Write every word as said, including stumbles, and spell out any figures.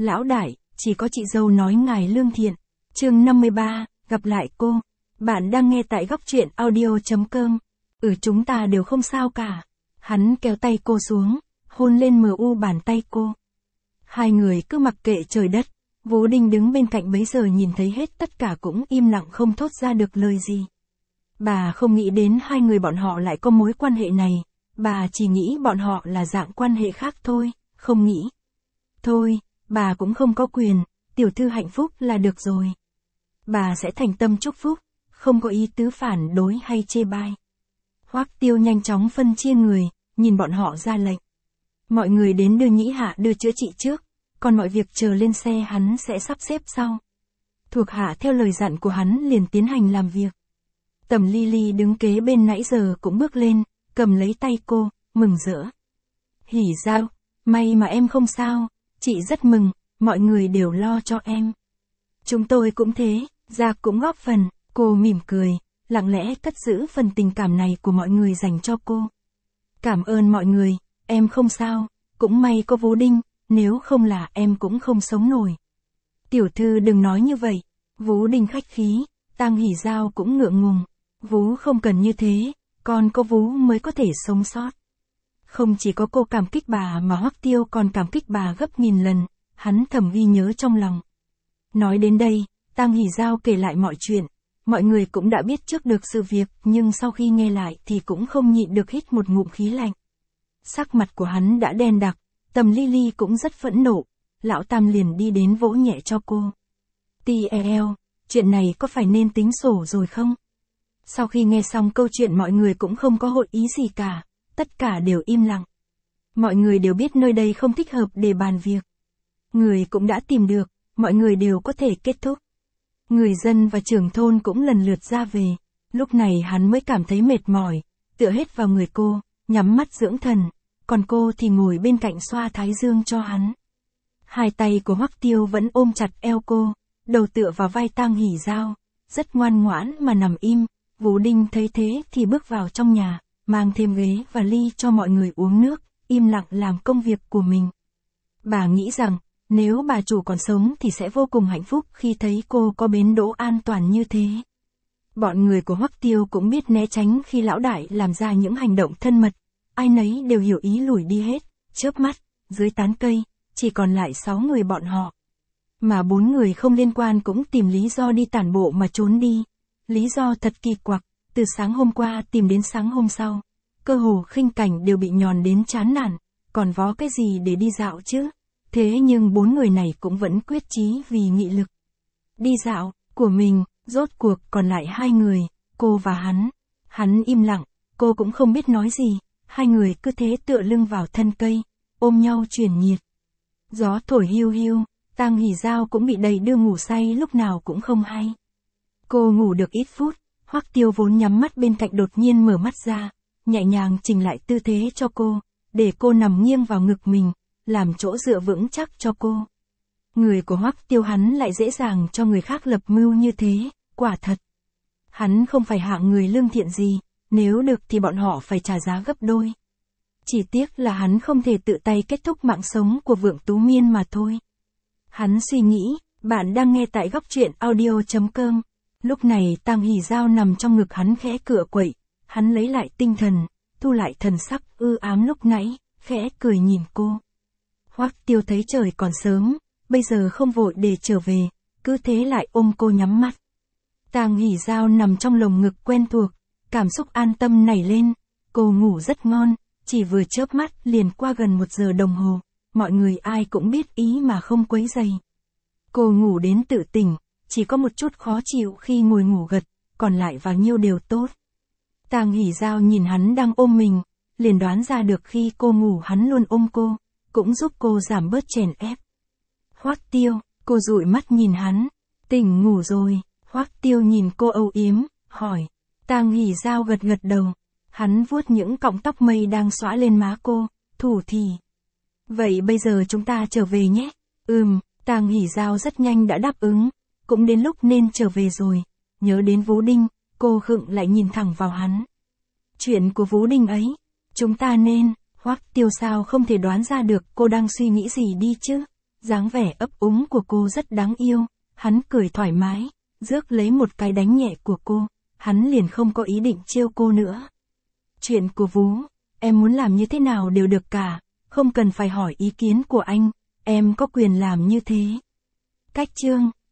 Lão đại, chỉ có chị dâu nói ngài lương thiện. Chương năm mươi ba, gặp lại cô. Bạn đang nghe tại góc truyện audio.com. Ừ, chúng ta đều không sao cả. Hắn kéo tay cô xuống, hôn lên mờ u bàn tay cô. Hai người cứ mặc kệ trời đất. Vũ Đinh đứng bên cạnh bấy giờ nhìn thấy hết tất cả cũng im lặng không thốt ra được lời gì. Bà không nghĩ đến hai người bọn họ lại có mối quan hệ này. Bà chỉ nghĩ bọn họ là dạng quan hệ khác thôi, không nghĩ. Thôi, bà cũng không có quyền, tiểu thư hạnh phúc là được rồi. Bà sẽ thành tâm chúc phúc, không có ý tứ phản đối hay chê bai. Hoắc Tiêu nhanh chóng phân chia người, nhìn bọn họ ra lệnh. Mọi người đến đưa Nhĩ Hạ đưa chữa trị trước, còn mọi việc chờ lên xe hắn sẽ sắp xếp sau. Thuộc hạ theo lời dặn của hắn liền tiến hành làm việc. Tầm Ly Ly đứng kế bên nãy giờ cũng bước lên, cầm lấy tay cô, mừng rỡ. Hỉ Giao, may mà em không sao, chị rất mừng, mọi người đều lo cho em. Chúng tôi cũng thế, Gia cũng góp phần, cô mỉm cười, lặng lẽ cất giữ phần tình cảm này của mọi người dành cho cô. Cảm ơn mọi người, em không sao, cũng may có Vũ Đinh, nếu không là em cũng không sống nổi. Tiểu thư đừng nói như vậy, Vũ Đinh khách khí, Tang Hỉ Giao cũng ngượng ngùng. Vũ không cần như thế, còn có Vũ mới có thể sống sót. Không chỉ có cô cảm kích bà mà Hoắc Tiêu còn cảm kích bà gấp nghìn lần, hắn thầm ghi nhớ trong lòng. Nói đến đây, Tang Hỉ Giao kể lại mọi chuyện, mọi người cũng đã biết trước được sự việc nhưng sau khi nghe lại thì cũng không nhịn được hít một ngụm khí lạnh. Sắc mặt của hắn đã đen đặc, Tầm Ly Ly cũng rất phẫn nộ, lão Tam liền đi đến vỗ nhẹ cho cô. Ti eo, chuyện này có phải nên tính sổ rồi không? Sau khi nghe xong câu chuyện mọi người cũng không có hội ý gì cả, tất cả đều im lặng. Mọi người đều biết nơi đây không thích hợp để bàn việc. Người cũng đã tìm được, mọi người đều có thể kết thúc. Người dân và trưởng thôn cũng lần lượt ra về, lúc này hắn mới cảm thấy mệt mỏi, tựa hết vào người cô, nhắm mắt dưỡng thần, còn cô thì ngồi bên cạnh xoa thái dương cho hắn. Hai tay của Hoắc Tiêu vẫn ôm chặt eo cô, đầu tựa vào vai Tang Hỉ Giao, rất ngoan ngoãn mà nằm im. Vũ Đinh thấy thế thì bước vào trong nhà, mang thêm ghế và ly cho mọi người uống nước, im lặng làm công việc của mình. Bà nghĩ rằng, nếu bà chủ còn sống thì sẽ vô cùng hạnh phúc khi thấy cô có bến đỗ an toàn như thế. Bọn người của Hoắc Tiêu cũng biết né tránh khi lão đại làm ra những hành động thân mật, ai nấy đều hiểu ý lùi đi hết, chớp mắt, dưới tán cây, chỉ còn lại sáu người bọn họ. Mà bốn người không liên quan cũng tìm lý do đi tản bộ mà trốn đi. Lý do thật kỳ quặc, từ sáng hôm qua tìm đến sáng hôm sau, cơ hồ khinh cảnh đều bị nhòn đến chán nản, còn vó cái gì để đi dạo chứ? Thế nhưng bốn người này cũng vẫn quyết chí vì nghị lực. Đi dạo, của mình, rốt cuộc còn lại hai người, cô và hắn. Hắn im lặng, cô cũng không biết nói gì, hai người cứ thế tựa lưng vào thân cây, ôm nhau truyền nhiệt. Gió thổi hiu hiu, Tang Hỉ Giao cũng bị đầy đưa ngủ say lúc nào cũng không hay. Cô ngủ được ít phút, Hoắc Tiêu vốn nhắm mắt bên cạnh đột nhiên mở mắt ra, nhẹ nhàng chỉnh lại tư thế cho cô, để cô nằm nghiêng vào ngực mình, làm chỗ dựa vững chắc cho cô. Người của Hoắc Tiêu hắn lại dễ dàng cho người khác lập mưu như thế, quả thật. Hắn không phải hạng người lương thiện gì, nếu được thì bọn họ phải trả giá gấp đôi. Chỉ tiếc là hắn không thể tự tay kết thúc mạng sống của Vượng Tú Miên mà thôi. Hắn suy nghĩ, bạn đang nghe tại góc truyện audio.com. Lúc này Tang Hỉ Giao nằm trong ngực hắn khẽ cựa quậy, hắn lấy lại tinh thần, thu lại thần sắc ư ám lúc nãy, khẽ cười nhìn cô. Hoắc Tiêu thấy trời còn sớm, bây giờ không vội để trở về, cứ thế lại ôm cô nhắm mắt. Tang Hỉ Giao nằm trong lồng ngực quen thuộc, cảm xúc an tâm nảy lên, cô ngủ rất ngon, chỉ vừa chớp mắt liền qua gần một giờ đồng hồ, mọi người ai cũng biết ý mà không quấy rầy. Cô ngủ đến tự tỉnh. Chỉ có một chút khó chịu khi ngồi ngủ gật, còn lại vào nhiêu đều tốt. Tang Hỉ Giao nhìn hắn đang ôm mình, liền đoán ra được khi cô ngủ hắn luôn ôm cô, cũng giúp cô giảm bớt chèn ép. Hoắc Tiêu, cô dụi mắt nhìn hắn, tỉnh ngủ rồi, Hoắc Tiêu nhìn cô âu yếm, hỏi. Tang Hỉ Giao gật gật đầu, hắn vuốt những cọng tóc mây đang xõa lên má cô, thủ thỉ. Vậy bây giờ chúng ta trở về nhé. Ừm, Tang Hỉ Giao rất nhanh đã đáp ứng. Cũng đến lúc nên trở về rồi, nhớ đến Vũ Đinh, cô khựng lại nhìn thẳng vào hắn. Chuyện của Vũ Đinh ấy, chúng ta nên, Hoắc Tiêu sao không thể đoán ra được cô đang suy nghĩ gì đi chứ, Dáng vẻ ấp úng của cô rất đáng yêu, hắn cười thoải mái, rước lấy một cái đánh nhẹ của cô, hắn liền không có ý định trêu cô nữa. Chuyện của Vú, em muốn làm như thế nào đều được cả, không cần phải hỏi ý kiến của anh, em có quyền làm như thế. Cách chương